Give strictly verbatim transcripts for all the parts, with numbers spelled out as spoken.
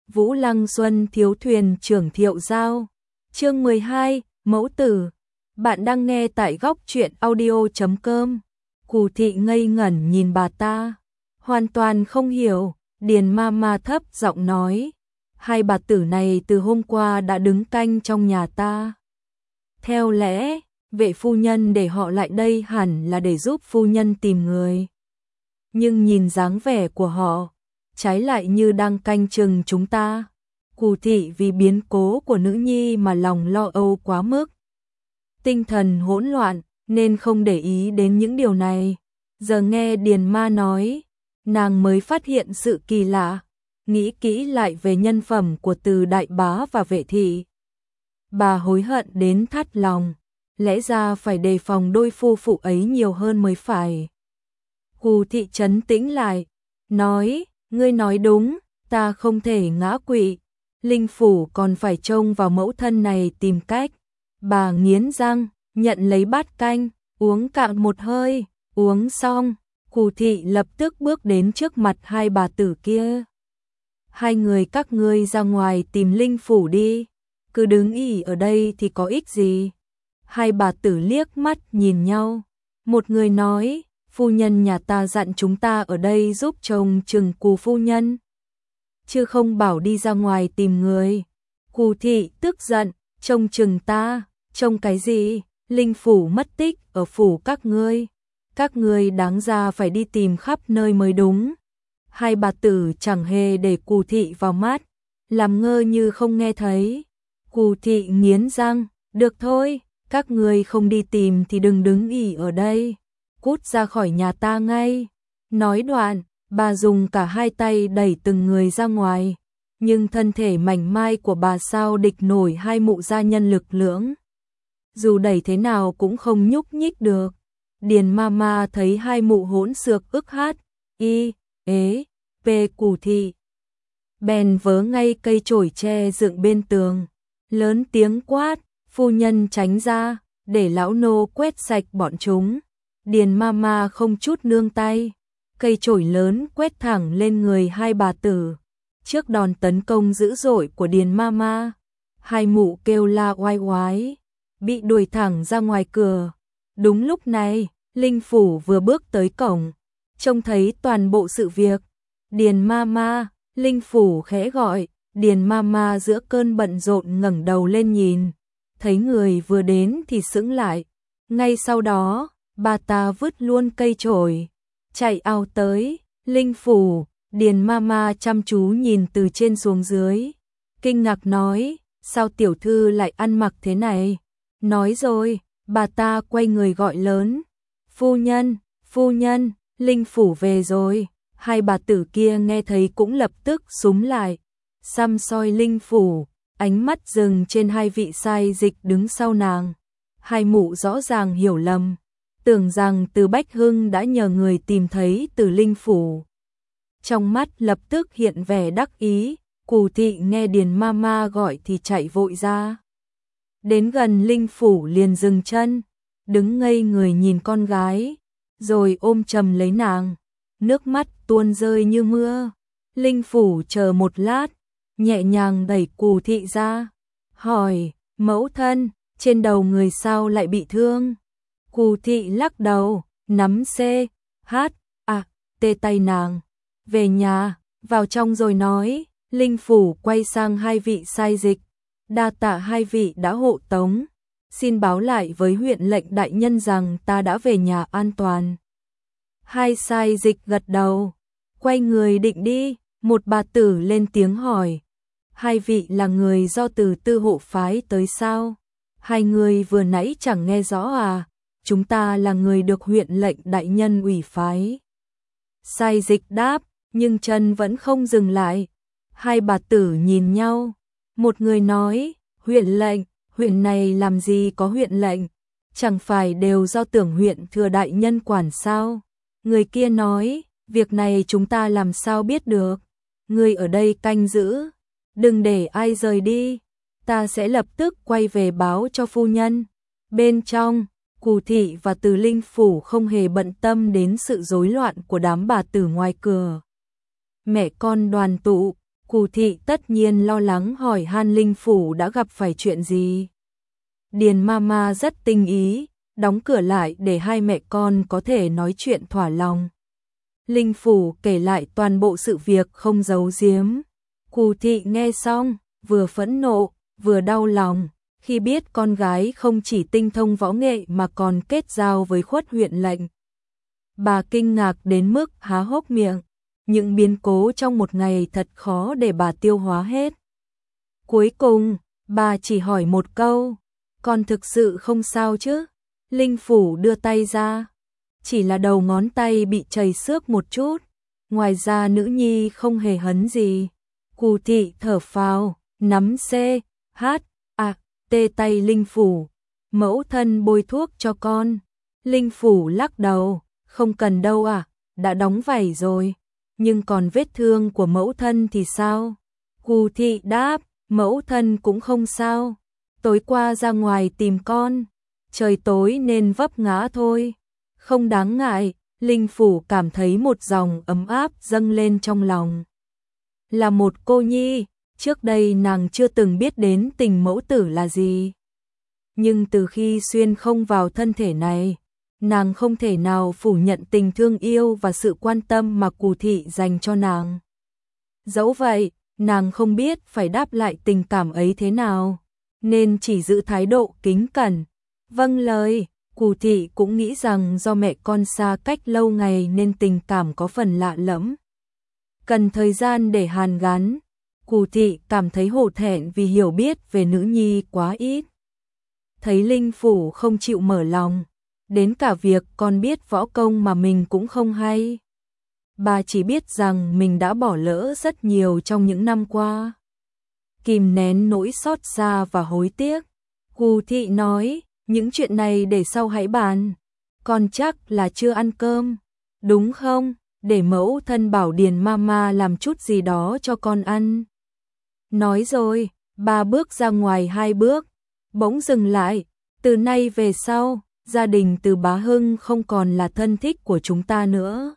Vũ Lăng Xuân thiếu thuyền trưởng Thiệu Giao. Chương mười hai, Mẫu tử. Bạn đang nghe tại góc truyện audio chấm com. Cù thị ngây ngẩn nhìn bà ta, hoàn toàn không hiểu. Điền ma ma thấp giọng nói, hai bà tử này từ hôm qua đã đứng canh trong nhà ta. Theo lẽ, vệ phu nhân để họ lại đây hẳn là để giúp phu nhân tìm người. Nhưng nhìn dáng vẻ của họ, trái lại như đang canh chừng chúng ta. Cù thị vì biến cố của nữ nhi mà lòng lo âu quá mức. Tinh thần hỗn loạn nên không để ý đến những điều này. Giờ nghe Điền ma nói, nàng mới phát hiện sự kỳ lạ, nghĩ kỹ lại về nhân phẩm của Từ đại bá và vệ thị. Bà hối hận đến thắt lòng, lẽ ra phải đề phòng đôi phu phụ ấy nhiều hơn mới phải. Cù thị trấn tĩnh lại, nói, ngươi nói đúng, ta không thể ngã quỵ, Linh phủ còn phải trông vào mẫu thân này tìm cách. Bà nghiến răng, nhận lấy bát canh, uống cạn một hơi, uống xong, Cù thị lập tức bước đến trước mặt hai bà tử kia. Hai người các ngươi ra ngoài tìm Linh phủ đi, cứ đứng ỉ ở đây thì có ích gì. Hai bà tử liếc mắt nhìn nhau, một người nói, phu nhân nhà ta dặn chúng ta ở đây giúp chồng chừng Cù phu nhân, chứ không bảo đi ra ngoài tìm người. Cù thị tức giận, trông chừng ta, trông cái gì, Linh phủ mất tích ở phủ các ngươi, các ngươi đáng ra phải đi tìm khắp nơi mới đúng. Hai bà tử chẳng hề để Cù thị vào mắt, làm ngơ như không nghe thấy. Cù thị nghiến răng, được thôi, các ngươi không đi tìm thì đừng đứng ỉ ở đây, cút ra khỏi nhà ta ngay. Nói đoạn, bà dùng cả hai tay đẩy từng người ra ngoài, nhưng thân thể mảnh mai của bà sao địch nổi hai mụ gia nhân lực lưỡng. Dù đẩy thế nào cũng không nhúc nhích được. Điền ma ma thấy hai mụ hỗn xược ức hát, y, ế, pê Cù thị. Bèn vớ ngay cây chổi tre dựng bên tường, lớn tiếng quát, phu nhân tránh ra, để lão nô quét sạch bọn chúng. Điền ma ma không chút nương tay, cây chổi lớn quét thẳng lên người hai bà tử. Trước đòn tấn công dữ dội của Điền ma ma, hai mụ kêu la oai oái, bị đuổi thẳng ra ngoài cửa. Đúng lúc này, Linh phủ vừa bước tới cổng, trông thấy toàn bộ sự việc. Điền ma ma, Linh phủ khẽ gọi. Điền ma ma giữa cơn bận rộn ngẩng đầu lên nhìn, thấy người vừa đến thì sững lại. Ngay sau đó, bà ta vứt luôn cây chổi, chạy ao tới. Linh phủ, Điền ma ma chăm chú nhìn từ trên xuống dưới, kinh ngạc nói, sao tiểu thư lại ăn mặc thế này? Nói rồi, bà ta quay người gọi lớn, phu nhân, phu nhân, Linh phủ về rồi. Hai bà tử kia nghe thấy cũng lập tức súm lại, xăm soi Linh phủ, ánh mắt dừng trên hai vị sai dịch đứng sau nàng. Hai mụ rõ ràng hiểu lầm, tưởng rằng Từ Bách Hưng đã nhờ người tìm thấy Từ Linh phủ. Trong mắt lập tức hiện vẻ đắc ý. Cù thị nghe Điền ma ma gọi thì chạy vội ra, đến gần Linh phủ liền dừng chân, đứng ngây người nhìn con gái, rồi ôm chầm lấy nàng, nước mắt tuôn rơi như mưa. Linh phủ chờ một lát, nhẹ nhàng đẩy Cù thị ra, hỏi, mẫu thân, trên đầu người sao lại bị thương? Cù thị lắc đầu, nắm C, H, A, T tay nàng, về nhà, vào trong rồi nói. Linh phủ quay sang hai vị sai dịch, đa tạ hai vị đã hộ tống, xin báo lại với huyện lệnh đại nhân rằng ta đã về nhà an toàn. Hai sai dịch gật đầu, quay người định đi. Một bà tử lên tiếng hỏi, hai vị là người do Từ tư hộ phái tới sao? Hai người vừa nãy chẳng nghe rõ à? Chúng ta là người được huyện lệnh đại nhân ủy phái. Sai dịch đáp, nhưng chân vẫn không dừng lại. Hai bà tử nhìn nhau, một người nói, huyện lệnh, huyện này làm gì có huyện lệnh, chẳng phải đều do Tưởng huyện thừa đại nhân quản sao? Người kia nói, việc này chúng ta làm sao biết được, người ở đây canh giữ, đừng để ai rời đi, ta sẽ lập tức quay về báo cho phu nhân. Bên trong, Cù thị và Từ Linh phủ không hề bận tâm đến sự rối loạn của đám bà tử ngoài cửa. Mẹ con đoàn tụ, Cù thị tất nhiên lo lắng hỏi han Linh Phủ đã gặp phải chuyện gì. Điền Mama rất tinh ý, đóng cửa lại để hai mẹ con có thể nói chuyện thỏa lòng. Linh Phủ kể lại toàn bộ sự việc không giấu giếm. Cù thị nghe xong, vừa phẫn nộ, vừa đau lòng, khi biết con gái không chỉ tinh thông võ nghệ mà còn kết giao với Khuất huyện lệnh. Bà kinh ngạc đến mức há hốc miệng, những biến cố trong một ngày thật khó để bà tiêu hóa hết. Cuối cùng, bà chỉ hỏi một câu, con thực sự không sao chứ? Linh Phủ đưa tay ra, chỉ là đầu ngón tay bị chảy xước một chút, ngoài ra nữ nhi không hề hấn gì. Cù thị thở phào, nắm C, H, A, T tay Linh Phủ, mẫu thân bôi thuốc cho con. Linh Phủ lắc đầu, không cần đâu à, đã đóng vảy rồi, nhưng còn vết thương của mẫu thân thì sao? Cù thị đáp, mẫu thân cũng không sao, tối qua ra ngoài tìm con, trời tối nên vấp ngã thôi, không đáng ngại. Linh Phủ cảm thấy một dòng ấm áp dâng lên trong lòng. Là một cô nhi, trước đây nàng chưa từng biết đến tình mẫu tử là gì. Nhưng từ khi xuyên không vào thân thể này, nàng không thể nào phủ nhận tình thương yêu và sự quan tâm mà Cù thị dành cho nàng. Dẫu vậy, nàng không biết phải đáp lại tình cảm ấy thế nào, nên chỉ giữ thái độ kính cẩn. Vâng lời. Cù thị cũng nghĩ rằng do mẹ con xa cách lâu ngày nên tình cảm có phần lạ lẫm, cần thời gian để hàn gắn. Cù thị cảm thấy hổ thẹn vì hiểu biết về nữ nhi quá ít. Thấy Linh Phủ không chịu mở lòng, đến cả việc con biết võ công mà mình cũng không hay. Bà chỉ biết rằng mình đã bỏ lỡ rất nhiều trong những năm qua. Kìm nén nỗi xót xa và hối tiếc, Cù thị nói, những chuyện này để sau hãy bàn. Con chắc là chưa ăn cơm, đúng không? Để mẫu thân bảo Điền Mama làm chút gì đó cho con ăn. Nói rồi, bà bước ra ngoài hai bước, bỗng dừng lại. Từ nay về sau, gia đình Từ Bá Hưng không còn là thân thích của chúng ta nữa.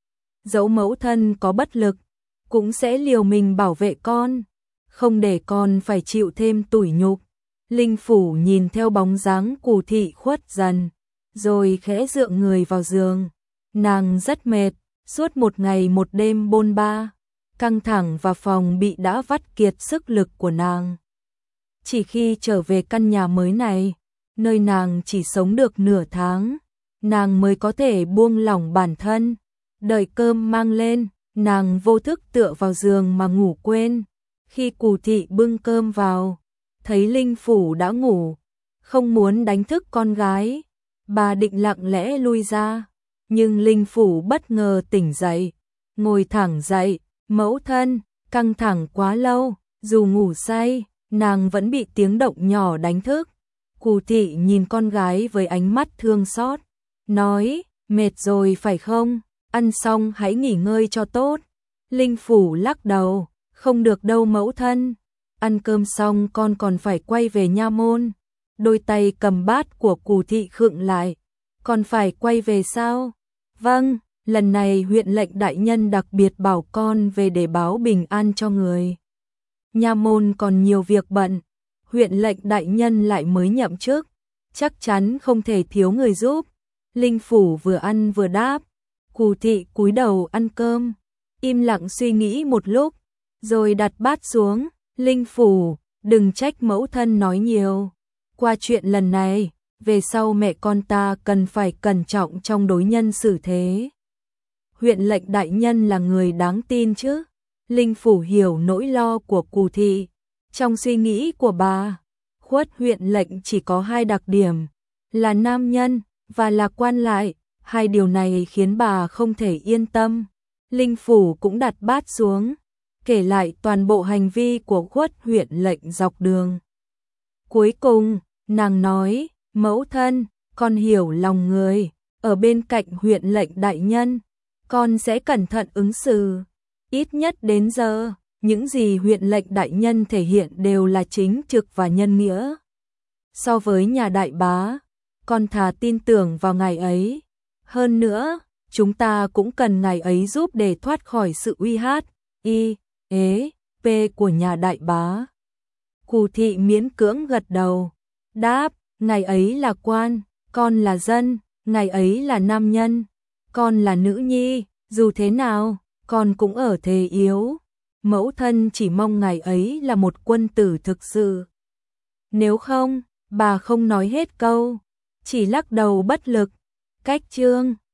Dẫu mẫu thân có bất lực, cũng sẽ liều mình bảo vệ con, không để con phải chịu thêm tủi nhục. Linh Phủ nhìn theo bóng dáng Cù thị khuất dần, rồi khẽ dựa người vào giường. Nàng rất mệt, suốt một ngày một đêm bôn ba, căng thẳng và phòng bị đã vắt kiệt sức lực của nàng. Chỉ khi trở về căn nhà mới này, nơi nàng chỉ sống được nửa tháng, nàng mới có thể buông lỏng bản thân. Đợi cơm mang lên, nàng vô thức tựa vào giường mà ngủ quên. Khi Cù thị bưng cơm vào, thấy Linh Phủ đã ngủ, không muốn đánh thức con gái, bà định lặng lẽ lui ra, nhưng Linh Phủ bất ngờ tỉnh dậy, ngồi thẳng dậy, mẫu thân, căng thẳng quá lâu, dù ngủ say, nàng vẫn bị tiếng động nhỏ đánh thức. Cù thị nhìn con gái với ánh mắt thương xót, nói, mệt rồi phải không, ăn xong hãy nghỉ ngơi cho tốt. Linh Phủ lắc đầu, không được đâu mẫu thân. Ăn cơm xong con còn phải quay về nha môn. Đôi tay cầm bát của Cù thị khựng lại. Còn phải quay về sao? Vâng, lần này huyện lệnh đại nhân đặc biệt bảo con về để báo bình an cho người. Nha môn còn nhiều việc bận, huyện lệnh đại nhân lại mới nhậm chức, chắc chắn không thể thiếu người giúp. Linh Phủ vừa ăn vừa đáp. Cù thị cúi đầu ăn cơm, im lặng suy nghĩ một lúc, rồi đặt bát xuống. Linh Phủ, đừng trách mẫu thân nói nhiều. Qua chuyện lần này, về sau mẹ con ta cần phải cẩn trọng trong đối nhân xử thế. Huyện lệnh đại nhân là người đáng tin chứ? Linh Phủ hiểu nỗi lo của Cù thị. Trong suy nghĩ của bà, Khuất huyện lệnh chỉ có hai đặc điểm, là nam nhân và là quan lại. Hai điều này khiến bà không thể yên tâm. Linh Phủ cũng đặt bát xuống, kể lại toàn bộ hành vi của Khuất huyện lệnh dọc đường. Cuối cùng, nàng nói, mẫu thân, con hiểu lòng người, ở bên cạnh huyện lệnh đại nhân, con sẽ cẩn thận ứng xử. Ít nhất đến giờ, những gì huyện lệnh đại nhân thể hiện đều là chính trực và nhân nghĩa. So với nhà đại bá, con thà tin tưởng vào ngài ấy. Hơn nữa, chúng ta cũng cần ngài ấy giúp để thoát khỏi sự uy hát, y, ế, pê của nhà đại bá. Cù thị miễn cưỡng gật đầu, đáp, ngài ấy là quan, con là dân, ngài ấy là nam nhân, con là nữ nhi, dù thế nào, con cũng ở thế yếu. Mẫu thân chỉ mong ngài ấy là một quân tử thực sự. Nếu không, bà không nói hết câu, chỉ lắc đầu bất lực. Cách chương